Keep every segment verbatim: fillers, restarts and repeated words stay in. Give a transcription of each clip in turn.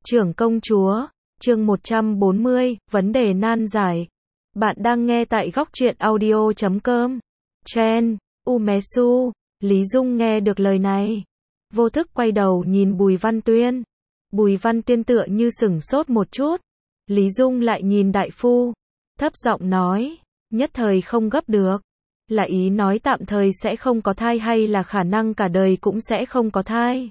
Trưởng công chúa, chương một trăm bốn mươi, vấn đề nan giải. Bạn đang nghe tại góc truyện audio chấm com. Chen, Umesu, Lý Dung nghe được lời này. Vô thức quay đầu nhìn Bùi Văn Tuyên. Bùi Văn Tuyên tựa như sửng sốt một chút. Lý Dung lại nhìn đại phu. Thấp giọng nói, nhất thời không gấp được. Là ý nói tạm thời sẽ không có thai hay là khả năng cả đời cũng sẽ không có thai?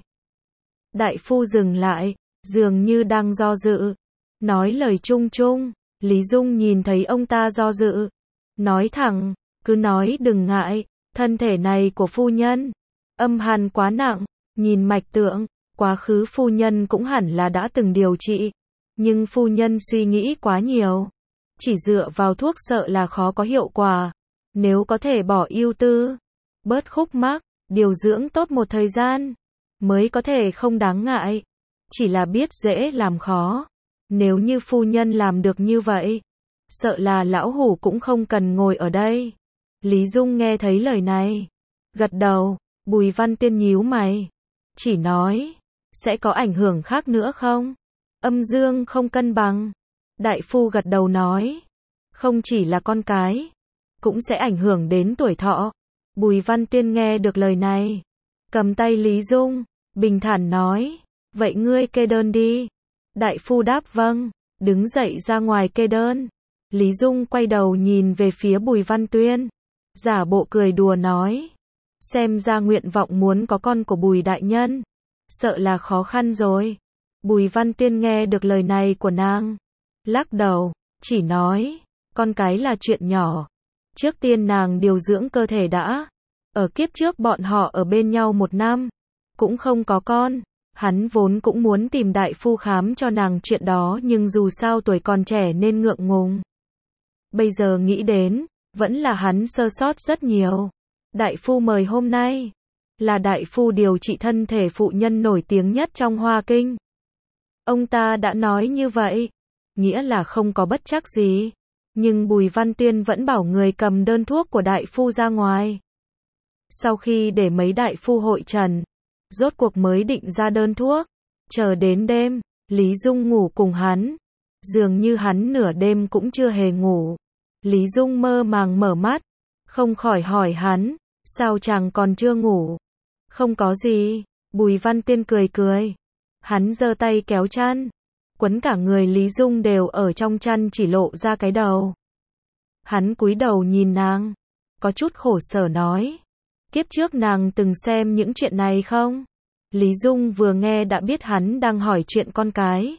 Đại phu dừng lại, dường như đang do dự. Nói lời chung chung, Lý Dung nhìn thấy ông ta do dự. Nói thẳng, cứ nói đừng ngại, thân thể này của phu nhân, âm hàn quá nặng, nhìn mạch tượng, quá khứ phu nhân cũng hẳn là đã từng điều trị. Nhưng phu nhân suy nghĩ quá nhiều. Chỉ dựa vào thuốc sợ là khó có hiệu quả. Nếu có thể bỏ ưu tư, bớt khúc mắc, điều dưỡng tốt một thời gian, mới có thể không đáng ngại. Chỉ là biết dễ làm khó. Nếu như phu nhân làm được như vậy, sợ là lão hủ cũng không cần ngồi ở đây. Lý Dung nghe thấy lời này, gật đầu. Bùi Văn Tuyên nhíu mày, chỉ nói, sẽ có ảnh hưởng khác nữa không? Âm dương không cân bằng. Đại phu gật đầu nói, không chỉ là con cái, cũng sẽ ảnh hưởng đến tuổi thọ. Bùi Văn Tuyên nghe được lời này, cầm tay Lý Dung, bình thản nói, vậy ngươi kê đơn đi. Đại phu đáp vâng, đứng dậy ra ngoài kê đơn. Lý Dung quay đầu nhìn về phía Bùi Văn Tuyên, giả bộ cười đùa nói, xem ra nguyện vọng muốn có con của Bùi đại nhân, sợ là khó khăn rồi. Bùi Văn Tuyên nghe được lời này của nàng, lắc đầu, chỉ nói, con cái là chuyện nhỏ. Trước tiên nàng điều dưỡng cơ thể đã. Ở kiếp trước bọn họ ở bên nhau một năm, cũng không có con. Hắn vốn cũng muốn tìm đại phu khám cho nàng chuyện đó, nhưng dù sao tuổi còn trẻ nên ngượng ngùng. Bây giờ nghĩ đến, vẫn là hắn sơ sót rất nhiều. Đại phu mời hôm nay, là đại phu điều trị thân thể phụ nhân nổi tiếng nhất trong Hoa Kinh. Ông ta đã nói như vậy, nghĩa là không có bất trắc gì. Nhưng Bùi Văn Tuyên vẫn bảo người cầm đơn thuốc của đại phu ra ngoài. Sau khi để mấy đại phu hội trần, rốt cuộc mới định ra đơn thuốc. Chờ đến đêm, Lý Dung ngủ cùng hắn. Dường như hắn nửa đêm cũng chưa hề ngủ. Lý Dung mơ màng mở mắt, không khỏi hỏi hắn, sao chàng còn chưa ngủ? Không có gì, Bùi Văn Tuyên cười cười. Hắn giơ tay kéo chăn, quấn cả người Lý Dung đều ở trong chăn, chỉ lộ ra cái đầu. Hắn cúi đầu nhìn nàng, có chút khổ sở nói, kiếp trước nàng từng xem những chuyện này không? Lý Dung vừa nghe đã biết hắn đang hỏi chuyện con cái.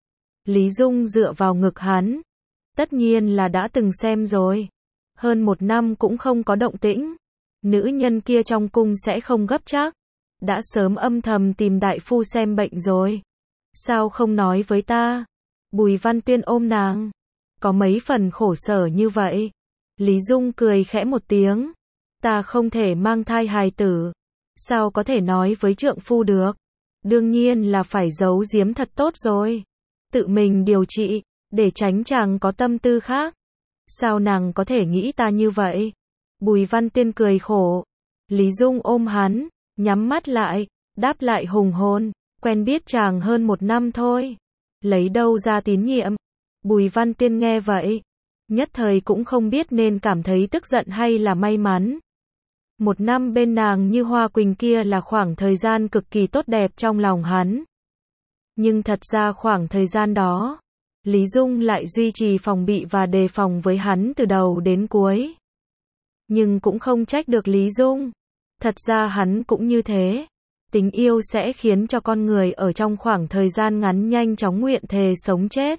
Lý Dung dựa vào ngực hắn, tất nhiên là đã từng xem rồi. Hơn một năm cũng không có động tĩnh, nữ nhân kia trong cung sẽ không gấp chắc, đã sớm âm thầm tìm đại phu xem bệnh rồi. Sao không nói với ta? Bùi Văn Tuyên ôm nàng, có mấy phần khổ sở như vậy. Lý Dung cười khẽ một tiếng, ta không thể mang thai hài tử, sao có thể nói với trượng phu được? Đương nhiên là phải giấu giếm thật tốt rồi, tự mình điều trị, để tránh chàng có tâm tư khác. Sao nàng có thể nghĩ ta như vậy? Bùi Văn Tuyên cười khổ. Lý Dung ôm hắn, nhắm mắt lại, đáp lại hùng hồn, quen biết chàng hơn một năm thôi, lấy đâu ra tín nhiệm? Bùi Văn Tuyên nghe vậy, nhất thời cũng không biết nên cảm thấy tức giận hay là may mắn. Một năm bên nàng như hoa quỳnh kia là khoảng thời gian cực kỳ tốt đẹp trong lòng hắn. Nhưng thật ra khoảng thời gian đó, Lý Dung lại duy trì phòng bị và đề phòng với hắn từ đầu đến cuối. Nhưng cũng không trách được Lý Dung. Thật ra hắn cũng như thế. Tình yêu sẽ khiến cho con người ở trong khoảng thời gian ngắn nhanh chóng nguyện thề sống chết.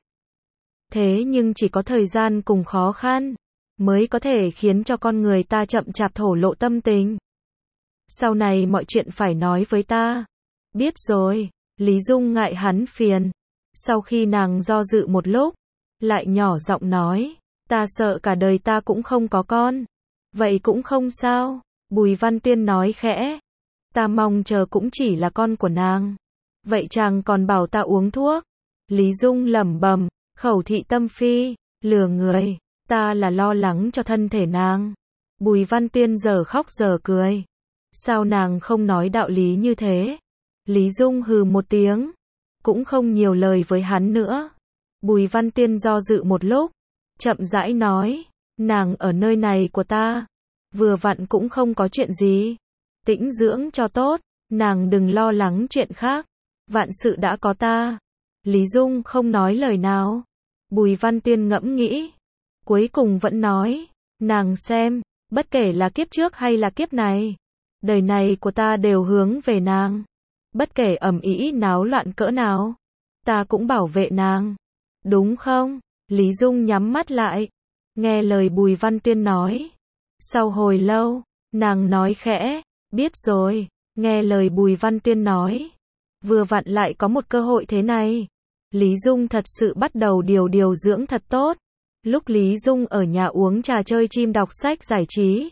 Thế nhưng chỉ có thời gian cùng khó khăn, mới có thể khiến cho con người ta chậm chạp thổ lộ tâm tình. Sau này mọi chuyện phải nói với ta. Biết rồi, Lý Dung ngại hắn phiền. Sau khi nàng do dự một lúc, lại nhỏ giọng nói, ta sợ cả đời ta cũng không có con. Vậy cũng không sao, Bùi Văn Tuyên nói khẽ. Ta mong chờ cũng chỉ là con của nàng. Vậy chàng còn bảo ta uống thuốc? Lý Dung lẩm bẩm, khẩu thị tâm phi, lừa người, ta là lo lắng cho thân thể nàng. Bùi Văn Tuyên giờ khóc giờ cười. Sao nàng không nói đạo lý như thế? Lý Dung hừ một tiếng, cũng không nhiều lời với hắn nữa. Bùi Văn Tiên do dự một lúc, chậm rãi nói, nàng ở nơi này của ta, vừa vặn cũng không có chuyện gì, tĩnh dưỡng cho tốt, nàng đừng lo lắng chuyện khác, vạn sự đã có ta. Lý Dung không nói lời nào. Bùi Văn Tiên ngẫm nghĩ, cuối cùng vẫn nói, nàng xem, bất kể là kiếp trước hay là kiếp này, đời này của ta đều hướng về nàng. Bất kể ầm ĩ náo loạn cỡ nào, ta cũng bảo vệ nàng. Đúng không? Lý Dung nhắm mắt lại, nghe lời Bùi Văn Tiên nói. Sau hồi lâu, nàng nói khẽ, biết rồi, nghe lời Bùi Văn Tiên nói. Vừa vặn lại có một cơ hội thế này. Lý Dung thật sự bắt đầu điều điều dưỡng thật tốt. Lúc Lý Dung ở nhà uống trà chơi chim đọc sách giải trí,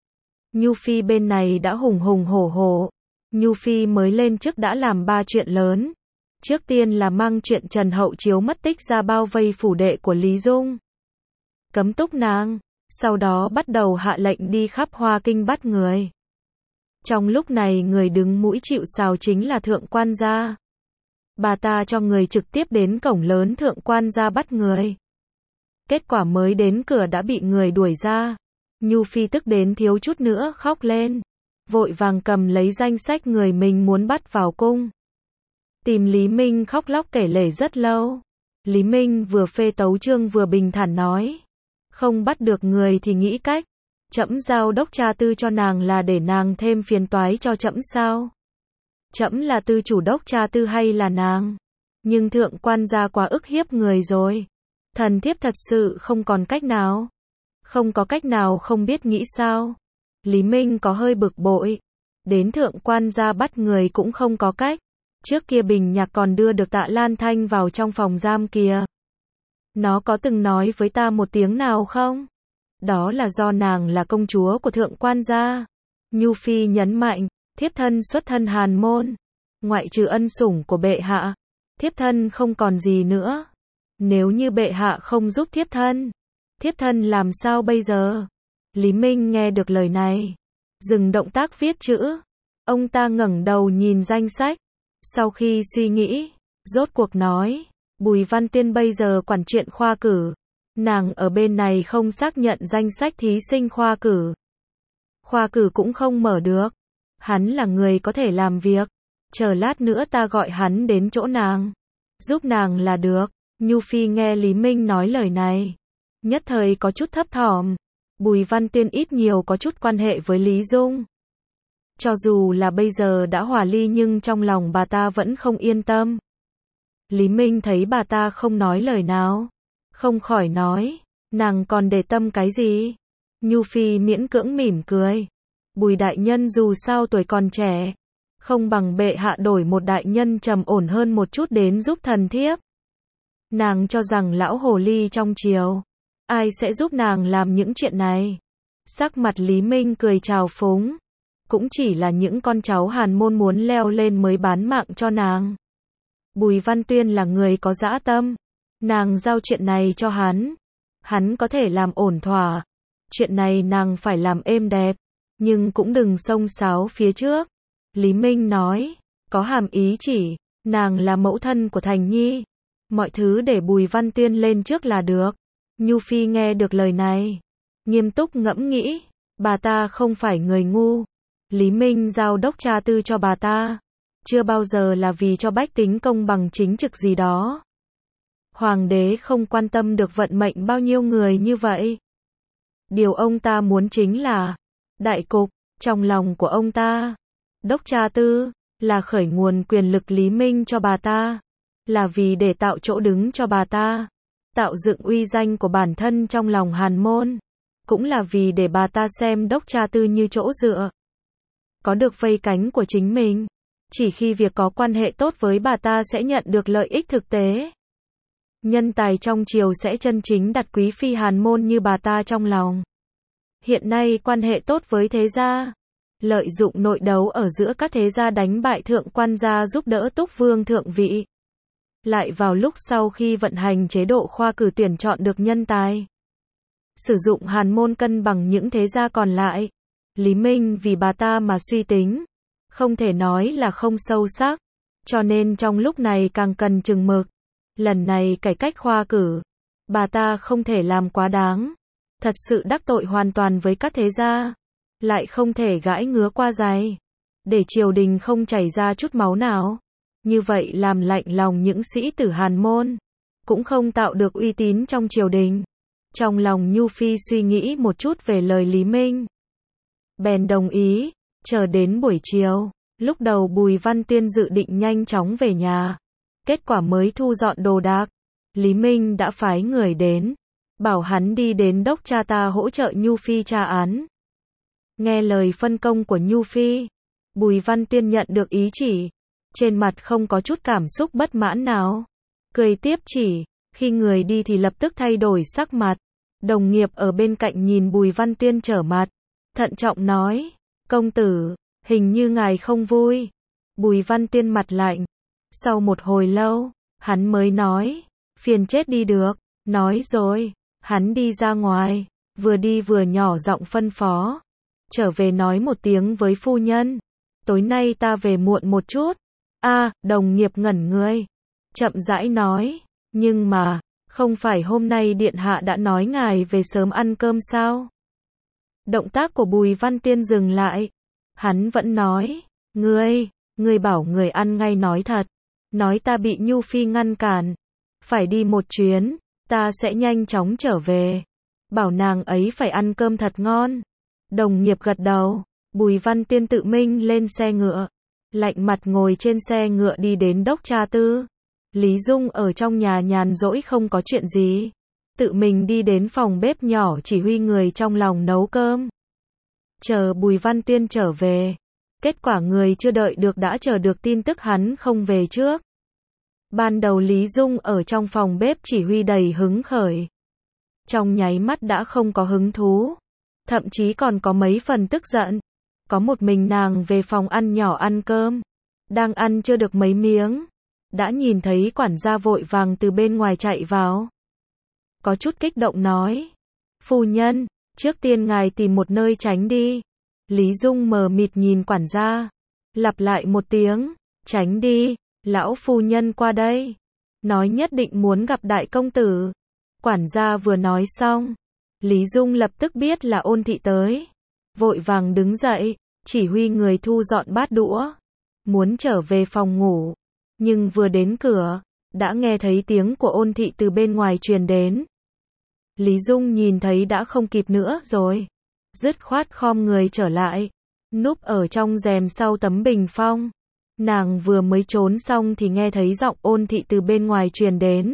Nhu Phi bên này đã hùng hùng hổ hổ. Nhu Phi mới lên chức đã làm ba chuyện lớn. Trước tiên là mang chuyện Trần Hậu Chiếu mất tích ra bao vây phủ đệ của Lý Dung, cấm túc nàng, sau đó bắt đầu hạ lệnh đi khắp Hoa Kinh bắt người. Trong lúc này người đứng mũi chịu sào chính là Thượng Quan gia. Bà ta cho người trực tiếp đến cổng lớn Thượng Quan gia bắt người. Kết quả mới đến cửa đã bị người đuổi ra. Nhu Phi tức đến thiếu chút nữa khóc lên, vội vàng cầm lấy danh sách người mình muốn bắt vào cung. Tìm Lý Minh khóc lóc kể lể rất lâu. Lý Minh vừa phê tấu chương vừa bình thản nói, không bắt được người thì nghĩ cách. Trẫm giao đốc tra tư cho nàng là để nàng thêm phiền toái cho trẫm sao? Trẫm là tư chủ đốc tra tư hay là nàng? Nhưng Thượng Quan gia quá ức hiếp người rồi. Thần thiếp thật sự không còn cách nào. Không có cách nào không biết nghĩ sao? Lý Minh có hơi bực bội. Đến Thượng Quan gia bắt người cũng không có cách. Trước kia Bình Nhạc còn đưa được Tạ Lan Thanh vào trong phòng giam kìa. Nó có từng nói với ta một tiếng nào không? Đó là do nàng là công chúa của Thượng Quan gia. Nhu Phi nhấn mạnh, thiếp thân xuất thân hàn môn. Ngoại trừ ân sủng của bệ hạ, thiếp thân không còn gì nữa. Nếu như bệ hạ không giúp thiếp thân, thiếp thân làm sao bây giờ? Lý Minh nghe được lời này, dừng động tác viết chữ. Ông ta ngẩng đầu nhìn danh sách. Sau khi suy nghĩ, rốt cuộc nói, Bùi Văn Tiên bây giờ quản chuyện khoa cử. Nàng ở bên này không xác nhận danh sách thí sinh khoa cử. Khoa cử cũng không mở được. Hắn là người có thể làm việc. Chờ lát nữa ta gọi hắn đến chỗ nàng. Giúp nàng là được. Nhu Phi nghe Lý Minh nói lời này, nhất thời có chút thấp thỏm. Bùi Văn Tiên ít nhiều có chút quan hệ với Lý Dung. Cho dù là bây giờ đã hòa ly nhưng trong lòng bà ta vẫn không yên tâm. Lý Minh thấy bà ta không nói lời nào, không khỏi nói, nàng còn để tâm cái gì? Nhu Phi miễn cưỡng mỉm cười. Bùi đại nhân dù sao tuổi còn trẻ, không bằng bệ hạ đổi một đại nhân trầm ổn hơn một chút đến giúp thần thiếp. Nàng cho rằng lão hồ ly trong triều, ai sẽ giúp nàng làm những chuyện này? Sắc mặt Lý Minh cười trào phúng. Cũng chỉ là những con cháu hàn môn muốn leo lên mới bán mạng cho nàng. Bùi Văn Tuyên là người có dã tâm. Nàng giao chuyện này cho hắn. Hắn có thể làm ổn thỏa. Chuyện này nàng phải làm êm đẹp. Nhưng cũng đừng xông xáo phía trước. Lý Minh nói, có hàm ý chỉ, nàng là mẫu thân của Thành Nhi. Mọi thứ để Bùi Văn Tuyên lên trước là được. Nhu Phi nghe được lời này, nghiêm túc ngẫm nghĩ, bà ta không phải người ngu. Lý Minh giao đốc tra tư cho bà ta, chưa bao giờ là vì cho bách tính công bằng chính trực gì đó. Hoàng đế không quan tâm được vận mệnh bao nhiêu người như vậy. Điều ông ta muốn chính là đại cục. Trong lòng của ông ta, đốc tra tư là khởi nguồn quyền lực Lý Minh cho bà ta, là vì để tạo chỗ đứng cho bà ta, tạo dựng uy danh của bản thân trong lòng hàn môn, cũng là vì để bà ta xem đốc tra tư như chỗ dựa, có được vây cánh của chính mình. Chỉ khi việc có quan hệ tốt với bà ta sẽ nhận được lợi ích thực tế. Nhân tài trong triều sẽ chân chính đặt quý phi hàn môn như bà ta trong lòng. Hiện nay quan hệ tốt với thế gia, lợi dụng nội đấu ở giữa các thế gia đánh bại Thượng Quan gia giúp đỡ Túc Vương thượng vị. Lại vào lúc sau khi vận hành chế độ khoa cử tuyển chọn được nhân tài, sử dụng hàn môn cân bằng những thế gia còn lại. Lý Minh vì bà ta mà suy tính, không thể nói là không sâu sắc. cho nên trong lúc này càng cần chừng mực. Lần này cải cách khoa cử, bà ta không thể làm quá đáng. Thật sự đắc tội hoàn toàn với các thế gia, lại không thể gãi ngứa qua giày, để triều đình không chảy ra chút máu nào. Như vậy làm lạnh lòng những sĩ tử Hàn môn, cũng không tạo được uy tín trong triều đình. Trong lòng Nhu Phi suy nghĩ một chút về lời Lý Minh, bèn đồng ý. Chờ đến buổi chiều, lúc đầu Bùi Văn Tiên dự định nhanh chóng về nhà, kết quả mới thu dọn đồ đạc, Lý Minh đã phái người đến, bảo hắn đi đến đốc cha ta hỗ trợ Nhu Phi tra án. Nghe lời phân công của Nhu Phi, Bùi Văn Tiên nhận được ý chỉ, trên mặt không có chút cảm xúc bất mãn nào, cười tiếp chỉ. Khi người đi thì lập tức thay đổi sắc mặt. Đồng nghiệp ở bên cạnh nhìn Bùi Văn Tiên trở mặt, thận trọng nói, công tử, hình như ngài không vui. Bùi Văn Tiên mặt lạnh. Sau một hồi lâu, hắn mới nói, phiền chết đi được. Nói rồi, hắn đi ra ngoài, vừa đi vừa nhỏ giọng phân phó, trở về nói một tiếng với phu nhân, tối nay ta về muộn một chút. A, đồng nghiệp ngẩn người, chậm rãi nói, nhưng mà, không phải hôm nay điện hạ đã nói ngài về sớm ăn cơm sao? Động tác của Bùi Văn Tiên dừng lại, hắn vẫn nói, ngươi, ngươi bảo người ăn ngay nói thật, nói ta bị Nhu Phi ngăn cản, phải đi một chuyến, ta sẽ nhanh chóng trở về, bảo nàng ấy phải ăn cơm thật ngon. Đồng nghiệp gật đầu, Bùi Văn Tiên tự mình lên xe ngựa, lạnh mặt ngồi trên xe ngựa đi đến đốc cha tư. Lý Dung ở trong nhà nhàn rỗi không có chuyện gì, tự mình đi đến phòng bếp nhỏ chỉ huy người trong lòng nấu cơm. Chờ Bùi Văn Tiên trở về, kết quả người chưa đợi được đã chờ được tin tức hắn không về trước. Ban đầu Lý Dung ở trong phòng bếp chỉ huy đầy hứng khởi, trong nháy mắt đã không có hứng thú, thậm chí còn có mấy phần tức giận. Có một mình nàng về phòng ăn nhỏ ăn cơm, đang ăn chưa được mấy miếng, đã nhìn thấy quản gia vội vàng từ bên ngoài chạy vào. Có chút kích động nói, phu nhân, trước tiên ngài tìm một nơi tránh đi. Lý Dung mờ mịt nhìn quản gia, lặp lại một tiếng, tránh đi, lão phu nhân qua đây, nói nhất định muốn gặp đại công tử. Quản gia vừa nói xong, Lý Dung lập tức biết là Ôn thị tới, vội vàng đứng dậy, chỉ huy người thu dọn bát đũa, muốn trở về phòng ngủ. Nhưng vừa đến cửa, đã nghe thấy tiếng của Ôn thị từ bên ngoài truyền đến. Lý Dung nhìn thấy đã không kịp nữa rồi, dứt khoát khom người trở lại, núp ở trong rèm sau tấm bình phong. Nàng vừa mới trốn xong thì nghe thấy giọng Ôn thị từ bên ngoài truyền đến.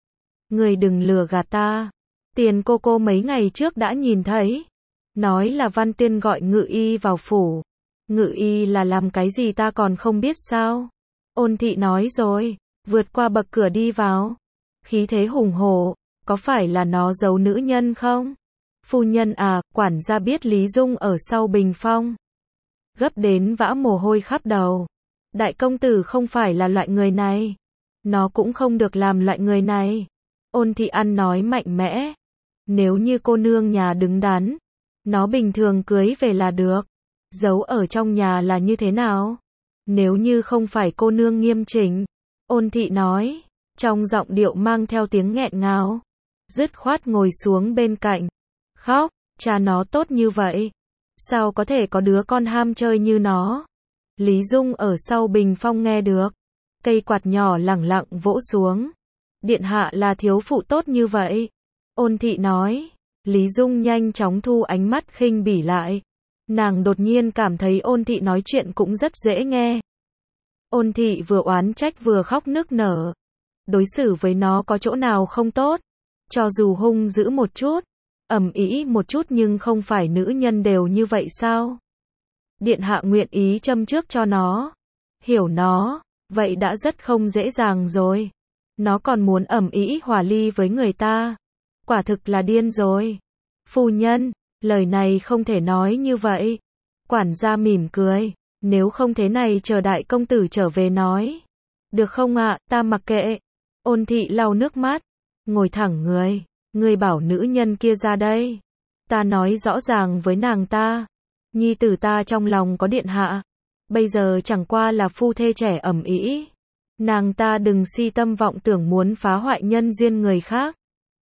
Người đừng lừa gạt ta, tiền cô cô mấy ngày trước đã nhìn thấy, nói là Văn Tiên gọi Ngự y vào phủ. Ngự y là làm cái gì ta còn không biết sao? Ôn thị nói rồi, vượt qua bậc cửa đi vào, khí thế hùng hổ, có phải là nó giấu nữ nhân không? Phu nhân à, quản gia biết Lý Dung ở sau bình phong, gấp đến vã mồ hôi khắp đầu. Đại công tử không phải là loại người này, nó cũng không được làm loại người này. Ôn thị ăn nói mạnh mẽ, nếu như cô nương nhà đứng đắn, nó bình thường cưới về là được, giấu ở trong nhà là như thế nào? Nếu như không phải cô nương nghiêm chỉnh, Ôn thị nói, trong giọng điệu mang theo tiếng nghẹn ngào, dứt khoát ngồi xuống bên cạnh, khóc, cha nó tốt như vậy, sao có thể có đứa con ham chơi như nó? Lý Dung ở sau bình phong nghe được, cây quạt nhỏ lẳng lặng vỗ xuống. Điện hạ là thiếu phụ tốt như vậy. Ôn thị nói, Lý Dung nhanh chóng thu ánh mắt khinh bỉ lại. Nàng đột nhiên cảm thấy Ôn thị nói chuyện cũng rất dễ nghe. Ôn thị vừa oán trách vừa khóc nức nở. Đối xử với nó có chỗ nào không tốt? Cho dù hung dữ một chút, ầm ĩ một chút nhưng không phải nữ nhân đều như vậy sao? Điện hạ nguyện ý châm trước cho nó, hiểu nó, vậy đã rất không dễ dàng rồi. Nó còn muốn ầm ĩ hòa ly với người ta, quả thực là điên rồi. Phu nhân, lời này không thể nói như vậy. Quản gia mỉm cười, nếu không thế này chờ đại công tử trở về nói. Được không ạ, à, ta mặc kệ. Ôn thị lau nước mắt, ngồi thẳng người, người bảo nữ nhân kia ra đây. Ta nói rõ ràng với nàng ta, nhi tử ta trong lòng có điện hạ, bây giờ chẳng qua là phu thê trẻ ầm ĩ. Nàng ta đừng si tâm vọng tưởng muốn phá hoại nhân duyên người khác.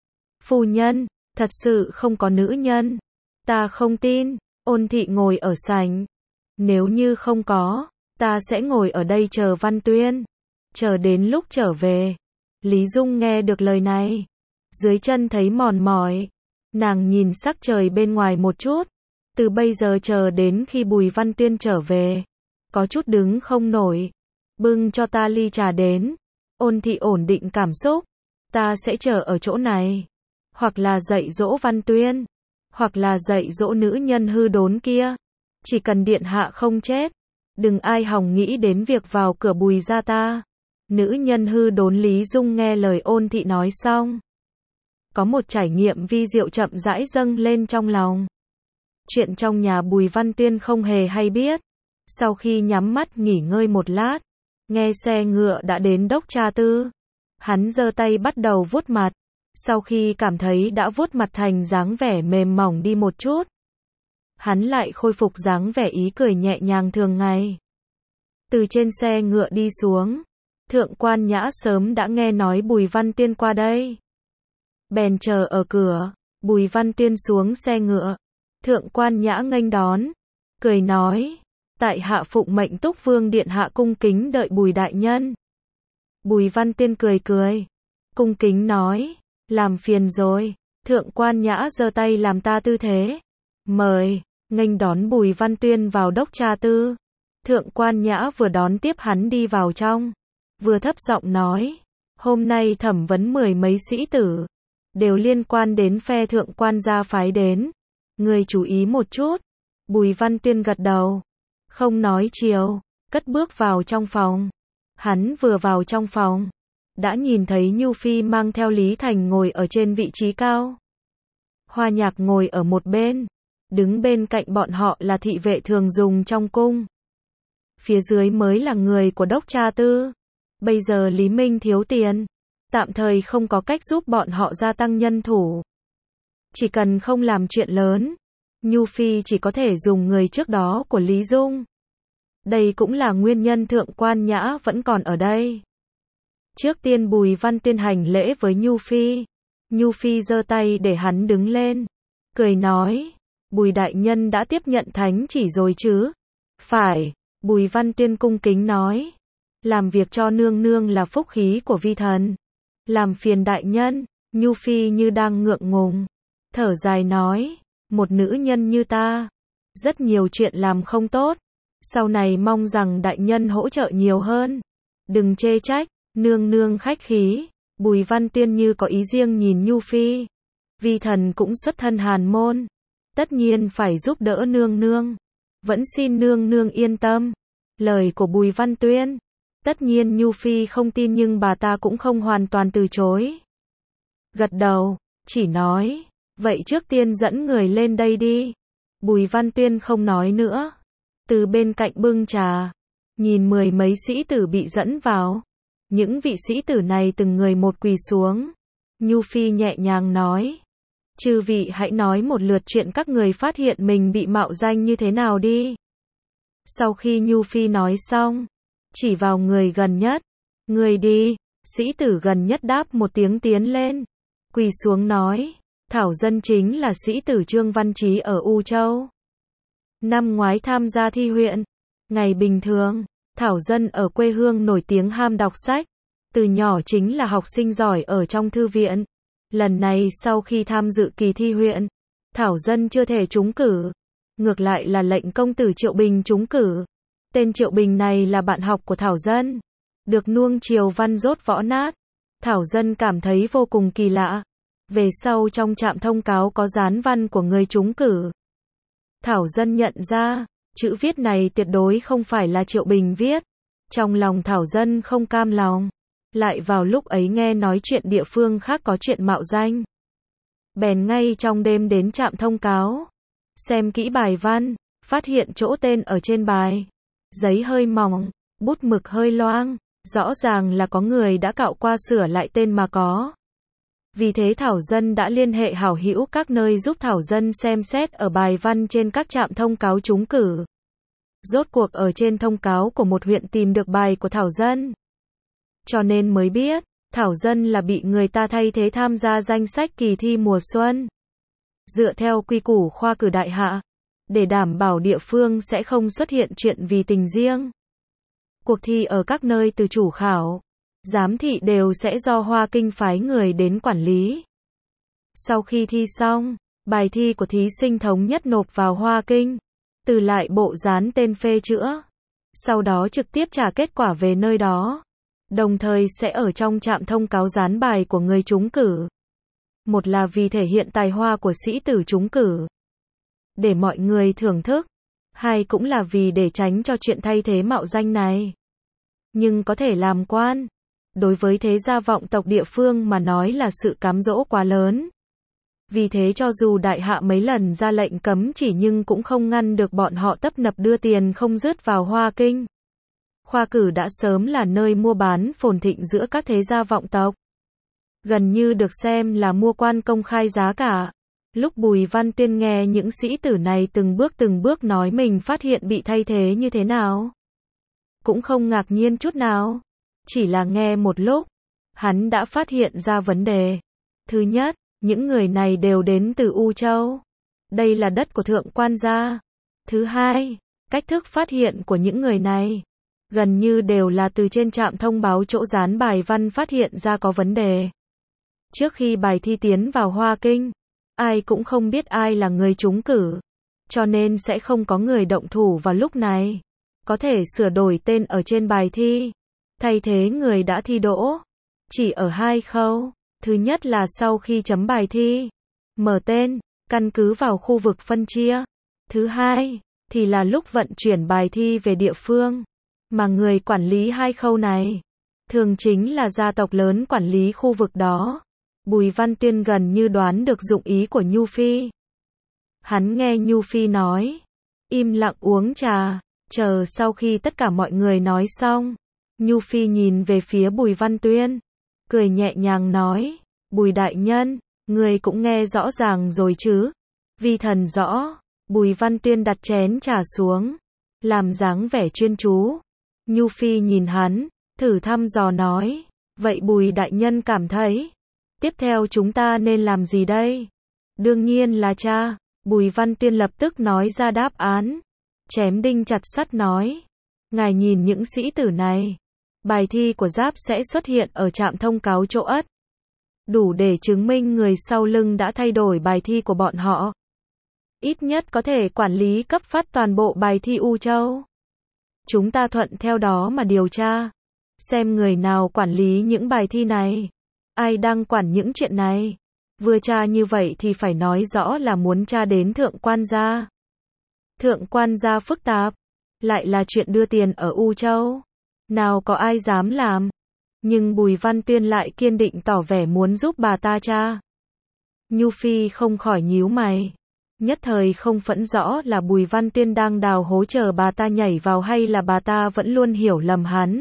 Phu nhân, thật sự không có nữ nhân. Ta không tin. Ôn thị ngồi ở sảnh. Nếu như không có, ta sẽ ngồi ở đây chờ Văn Tuyên. Chờ đến lúc trở về. Lý Dung nghe được lời này. Dưới chân thấy mòn mỏi. Nàng nhìn sắc trời bên ngoài một chút. Từ bây giờ chờ đến khi Bùi Văn Tuyên trở về. Có chút đứng không nổi. Bưng cho ta ly trà đến. Ôn thị ổn định cảm xúc. Ta sẽ chờ ở chỗ này. Hoặc là dạy dỗ Văn Tuyên. Hoặc là dạy dỗ nữ nhân hư đốn kia. Chỉ cần điện hạ không chết. Đừng ai hòng nghĩ đến việc vào cửa Bùi gia ta. Nữ nhân hư đốn. Lý Dung nghe lời ôn thị nói xong. Có một trải nghiệm vi diệu chậm rãi dâng lên trong lòng. Chuyện trong nhà Bùi Văn Tuyên không hề hay biết. Sau khi nhắm mắt nghỉ ngơi một lát, nghe xe ngựa đã đến Đốc Tra Tư. Hắn giơ tay bắt đầu vuốt mặt. Sau khi cảm thấy đã vuốt mặt thành dáng vẻ mềm mỏng đi một chút, hắn lại khôi phục dáng vẻ ý cười nhẹ nhàng thường ngày. Từ trên xe ngựa đi xuống, Thượng Quan Nhã sớm đã nghe nói Bùi Văn Tuyên qua đây. Bèn chờ ở cửa. Bùi Văn Tuyên xuống xe ngựa. Thượng Quan Nhã nghênh đón, cười nói: tại hạ phụng mệnh Túc Vương điện hạ cung kính đợi Bùi đại nhân. Bùi Văn Tuyên cười cười, cung kính nói: làm phiền rồi. Thượng Quan Nhã giơ tay làm ta tư thế, mời. Nghênh đón Bùi Văn Tuyên vào Đốc Tra Tư. Thượng Quan Nhã vừa đón tiếp hắn đi vào trong, vừa thấp giọng nói: hôm nay thẩm vấn mười mấy sĩ tử, đều liên quan đến phe Thượng Quan gia phái đến. Người chú ý một chút. Bùi Văn Tuyên gật đầu, không nói chiều, cất bước vào trong phòng. Hắn vừa vào trong phòng, đã nhìn thấy Nhu Phi mang theo Lý Thành ngồi ở trên vị trí cao. Hoa Nhạc ngồi ở một bên, đứng bên cạnh bọn họ là thị vệ thường dùng trong cung. Phía dưới mới là người của Đốc Tra Tư. Bây giờ Lý Minh thiếu tiền, tạm thời không có cách giúp bọn họ gia tăng nhân thủ. Chỉ cần không làm chuyện lớn, Nhu Phi chỉ có thể dùng người trước đó của Lý Dung. Đây cũng là nguyên nhân Thượng Quan Nhã vẫn còn ở đây. Trước tiên Bùi Văn Tuyên hành lễ với Nhu Phi. Nhu Phi giơ tay để hắn đứng lên, cười nói: Bùi đại nhân đã tiếp nhận thánh chỉ rồi chứ? Phải. Bùi Văn Tuyên cung kính nói: làm việc cho nương nương là phúc khí của vi thần. Làm phiền đại nhân. Nhu Phi như đang ngượng ngùng, thở dài nói: một nữ nhân như ta, rất nhiều chuyện làm không tốt. Sau này mong rằng đại nhân hỗ trợ nhiều hơn. Đừng chê trách. Nương nương khách khí. Bùi Văn Tuyên như có ý riêng nhìn Nhu Phi. Vi thần cũng xuất thân hàn môn, tất nhiên phải giúp đỡ nương nương. Vẫn xin nương nương yên tâm. Lời của Bùi Văn Tuyên, tất nhiên Nhu Phi không tin nhưng bà ta cũng không hoàn toàn từ chối. Gật đầu, chỉ nói: vậy trước tiên dẫn người lên đây đi. Bùi Văn Tuyên không nói nữa, từ bên cạnh bưng trà, nhìn mười mấy sĩ tử bị dẫn vào. Những vị sĩ tử này từng người một quỳ xuống. Nhu Phi nhẹ nhàng nói: chư vị hãy nói một lượt chuyện các người phát hiện mình bị mạo danh như thế nào đi. Sau khi Nhu Phi nói xong, chỉ vào người gần nhất: người đi. Sĩ tử gần nhất đáp một tiếng tiến lên, quỳ xuống nói: Thảo Dân chính là sĩ tử Trương Văn Chí ở U Châu. Năm ngoái tham gia thi huyện. Ngày bình thường, Thảo Dân ở quê hương nổi tiếng ham đọc sách. Từ nhỏ chính là học sinh giỏi ở trong thư viện. Lần này sau khi tham dự kỳ thi huyện, Thảo Dân chưa thể trúng cử. Ngược lại là lệnh công tử Triệu Bình trúng cử. Tên Triệu Bình này là bạn học của Thảo Dân, được nuông chiều văn dốt võ nát. Thảo Dân cảm thấy vô cùng kỳ lạ. Về sau trong trạm thông cáo có dán văn của người trúng cử. Thảo Dân nhận ra, chữ viết này tuyệt đối không phải là Triệu Bình viết. Trong lòng Thảo Dân không cam lòng. Lại vào lúc ấy nghe nói chuyện địa phương khác có chuyện mạo danh. Bèn ngay trong đêm đến trạm thông cáo. Xem kỹ bài văn, phát hiện chỗ tên ở trên bài. Giấy hơi mỏng, bút mực hơi loang. Rõ ràng là có người đã cạo qua sửa lại tên mà có. Vì thế Thảo Dân đã liên hệ hảo hữu các nơi giúp Thảo Dân xem xét ở bài văn trên các trạm thông cáo trúng cử. Rốt cuộc ở trên thông cáo của một huyện tìm được bài của Thảo Dân. cho nên mới biết, Thảo Dân là bị người ta thay thế tham gia danh sách kỳ thi mùa xuân. Dựa theo quy củ khoa cử đại hạ, để đảm bảo địa phương sẽ không xuất hiện chuyện vì tình riêng. Cuộc thi ở các nơi từ chủ khảo, giám thị đều sẽ do Hoa Kinh phái người đến quản lý. Sau khi thi xong, bài thi của thí sinh thống nhất nộp vào Hoa Kinh, từ lại bộ dán tên phê chữa. Sau đó trực tiếp trả kết quả về nơi đó. Đồng thời sẽ ở trong trạm thông cáo dán bài của người trúng cử. Một là vì thể hiện tài hoa của sĩ tử trúng cử, để mọi người thưởng thức. Hai cũng là vì để tránh cho chuyện thay thế mạo danh này. Nhưng có thể làm quan, đối với thế gia vọng tộc địa phương mà nói là sự cám dỗ quá lớn. Vì thế cho dù đại hạ mấy lần ra lệnh cấm chỉ nhưng cũng không ngăn được bọn họ tấp nập đưa tiền không dứt vào Hoa Kinh. Khoa cử đã sớm là nơi mua bán phồn thịnh giữa các thế gia vọng tộc. Gần như được xem là mua quan công khai giá cả. Lúc Bùi Văn Tiên nghe những sĩ tử này từng bước từng bước nói mình phát hiện bị thay thế như thế nào, cũng không ngạc nhiên chút nào. Chỉ là nghe một lúc, hắn đã phát hiện ra vấn đề. Thứ nhất, những người này đều đến từ U Châu. Đây là đất của thượng quan gia. Thứ hai, cách thức phát hiện của những người này gần như đều là từ trên trạm thông báo chỗ dán bài văn phát hiện ra có vấn đề. Trước khi bài thi tiến vào Hoa Kinh, ai cũng không biết ai là người trúng cử, cho nên sẽ không có người động thủ vào lúc này. Có thể sửa đổi tên ở trên bài thi, thay thế người đã thi đỗ. Chỉ ở hai khâu. Thứ nhất là sau khi chấm bài thi, mở tên, căn cứ vào khu vực phân chia. Thứ hai, thì là lúc vận chuyển bài thi về địa phương. Mà người quản lý hai khâu này, thường chính là gia tộc lớn quản lý khu vực đó. Bùi Văn Tuyên gần như đoán được dụng ý của Nhu Phi. Hắn nghe Nhu Phi nói, im lặng uống trà, chờ sau khi tất cả mọi người nói xong. Nhu Phi nhìn về phía Bùi Văn Tuyên, cười nhẹ nhàng nói, Bùi đại nhân, người cũng nghe rõ ràng rồi chứ? Vi thần rõ. Bùi Văn Tuyên đặt chén trà xuống, làm dáng vẻ chuyên chú. Nhu Phi nhìn hắn, thử thăm dò nói, vậy Bùi đại nhân cảm thấy, tiếp theo chúng ta nên làm gì đây? Đương nhiên là cha. Bùi Văn Tuyên lập tức nói ra đáp án. Chém đinh chặt sắt nói, ngài nhìn những sĩ tử này, bài thi của Giáp sẽ xuất hiện ở trạm thông cáo chỗ ất. Đủ để chứng minh người sau lưng đã thay đổi bài thi của bọn họ. Ít nhất có thể quản lý cấp phát toàn bộ bài thi U Châu. Chúng ta thuận theo đó mà điều tra, xem người nào quản lý những bài thi này, ai đang quản những chuyện này. Vừa tra như vậy thì phải nói rõ là muốn tra đến thượng quan gia. Thượng quan gia phức tạp, lại là chuyện đưa tiền ở U Châu. Nào có ai dám làm. Nhưng Bùi Văn Tuyên lại kiên định tỏ vẻ muốn giúp bà ta tra. Nhu Phi không khỏi nhíu mày. Nhất thời không phẫn rõ là Bùi Văn Tuyên đang đào hố chờ bà ta nhảy vào hay là bà ta vẫn luôn hiểu lầm hắn.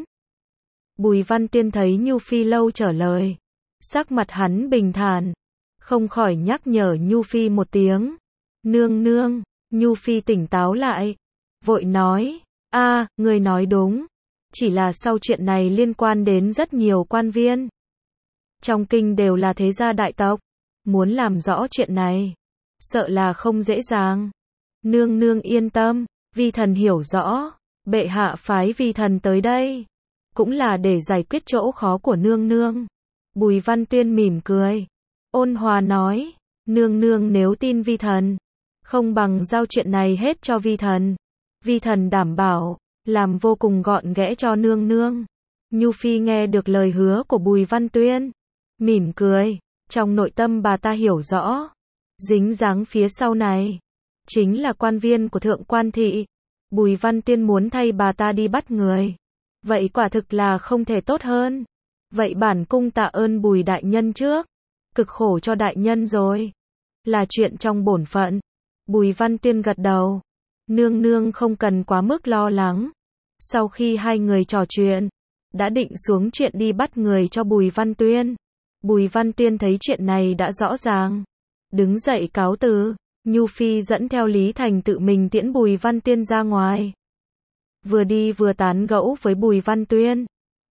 Bùi Văn Tuyên thấy Nhu Phi lâu trả lời, sắc mặt hắn bình thản, không khỏi nhắc nhở Nhu Phi một tiếng. Nương nương. Nhu Phi tỉnh táo lại, vội nói, a, người nói đúng. Chỉ là sau chuyện này liên quan đến rất nhiều quan viên. Trong kinh đều là thế gia đại tộc. Muốn làm rõ chuyện này, sợ là không dễ dàng. Nương nương yên tâm, vi thần hiểu rõ. Bệ hạ phái vi thần tới đây, cũng là để giải quyết chỗ khó của nương nương. Bùi Văn Tuyên mỉm cười, ôn hòa nói, nương nương nếu tin vi thần, không bằng giao chuyện này hết cho vi thần. Vi thần đảm bảo, làm vô cùng gọn ghẽ cho nương nương. Nhu Phi nghe được lời hứa của Bùi Văn Tuyên, mỉm cười, trong nội tâm bà ta hiểu rõ, dính dáng phía sau này, chính là quan viên của thượng quan thị. Bùi Văn Tuyên muốn thay bà ta đi bắt người, vậy quả thực là không thể tốt hơn. Vậy bản cung tạ ơn Bùi đại nhân trước, cực khổ cho đại nhân rồi. Là chuyện trong bổn phận. Bùi Văn Tuyên gật đầu, nương nương không cần quá mức lo lắng. Sau khi hai người trò chuyện, đã định xuống chuyện đi bắt người cho Bùi Văn Tuyên. Bùi Văn Tuyên thấy chuyện này đã rõ ràng, đứng dậy cáo từ. Nhu Phi dẫn theo Lý Thành tự mình tiễn Bùi Văn Tuyên ra ngoài. Vừa đi vừa tán gẫu với Bùi Văn Tuyên.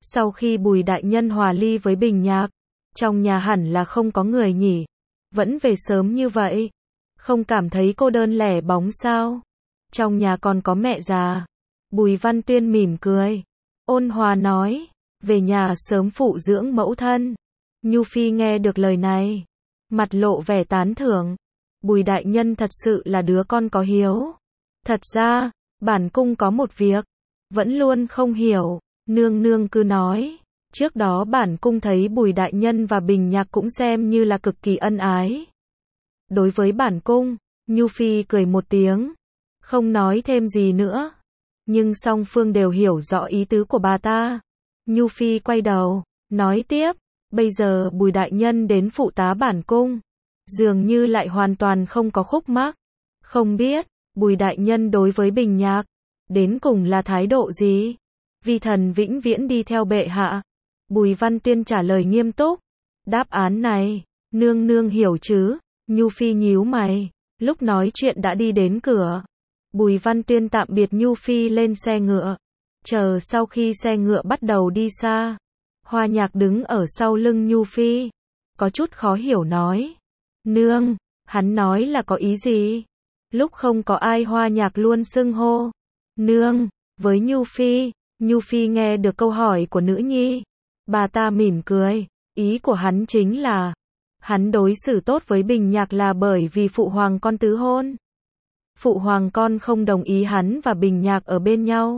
Sau khi Bùi đại nhân hòa ly với Bình Nhạc, trong nhà hẳn là không có người nhỉ? Vẫn về sớm như vậy, không cảm thấy cô đơn lẻ bóng sao? Trong nhà còn có mẹ già. Bùi Văn Tuyên mỉm cười, ôn hòa nói, về nhà sớm phụ dưỡng mẫu thân. Nhu Phi nghe được lời này, mặt lộ vẻ tán thưởng. Bùi đại nhân thật sự là đứa con có hiếu. Thật ra, bản cung có một việc, vẫn luôn không hiểu, nương nương cứ nói. Trước đó bản cung thấy Bùi đại nhân và Bình Nhạc cũng xem như là cực kỳ ân ái. Đối với bản cung, Nhu Phi cười một tiếng, không nói thêm gì nữa. Nhưng song phương đều hiểu rõ ý tứ của bà ta. Nhu Phi quay đầu, nói tiếp, bây giờ Bùi đại nhân đến phụ tá bản cung, dường như lại hoàn toàn không có khúc mắc. Không biết, Bùi đại nhân đối với Bình Nhạc, đến cùng là thái độ gì? Vi thần vĩnh viễn đi theo bệ hạ. Bùi Văn Tuyên trả lời nghiêm túc. Đáp án này, nương nương hiểu chứ? Nhu Phi nhíu mày, lúc nói chuyện đã đi đến cửa. Bùi Văn Tuyên tạm biệt Nhu Phi lên xe ngựa. Chờ sau khi xe ngựa bắt đầu đi xa, Hoa Nhạc đứng ở sau lưng Nhu Phi, có chút khó hiểu nói. Nương, hắn nói là có ý gì? Lúc không có ai Hoa Nhạc luôn xưng hô nương với Nhu Phi. Nhu Phi nghe được câu hỏi của nữ nhi, bà ta mỉm cười, ý của hắn chính là hắn đối xử tốt với Bình Nhạc là bởi vì phụ hoàng con tứ hôn. Phụ hoàng con không đồng ý hắn và Bình Nhạc ở bên nhau,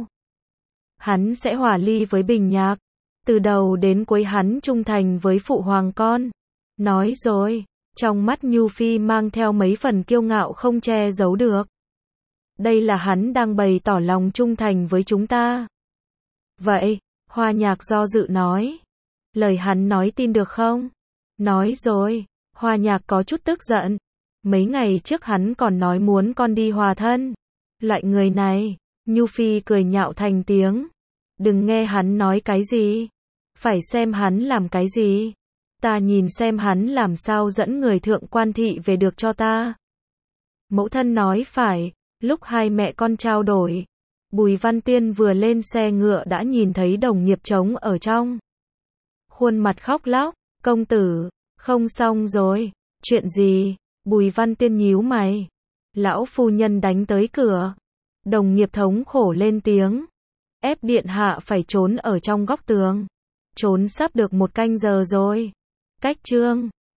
hắn sẽ hòa ly với Bình Nhạc. Từ đầu đến cuối hắn trung thành với phụ hoàng con. Nói rồi, trong mắt Nhu Phi mang theo mấy phần kiêu ngạo không che giấu được. Đây là hắn đang bày tỏ lòng trung thành với chúng ta. Vậy, Hoa Nhạc do dự nói, lời hắn nói tin được không? Nói rồi, Hoa Nhạc có chút tức giận. Mấy ngày trước hắn còn nói muốn con đi hòa thân. Loại người này, Nhu Phi cười nhạo thành tiếng. Đừng nghe hắn nói cái gì, phải xem hắn làm cái gì. Ta nhìn xem hắn làm sao dẫn người thượng quan thị về được cho ta. Mẫu thân nói phải, lúc hai mẹ con trao đổi, Bùi Văn Tuyên vừa lên xe ngựa đã nhìn thấy đồng nghiệp trống ở trong. Khuôn mặt khóc lóc, công tử, không xong rồi, chuyện gì? Bùi Văn Tuyên nhíu mày. Lão phu nhân đánh tới cửa. Đồng nghiệp thống khổ lên tiếng, ép điện hạ phải trốn ở trong góc tường. Trốn sắp được một canh giờ rồi. Cách chương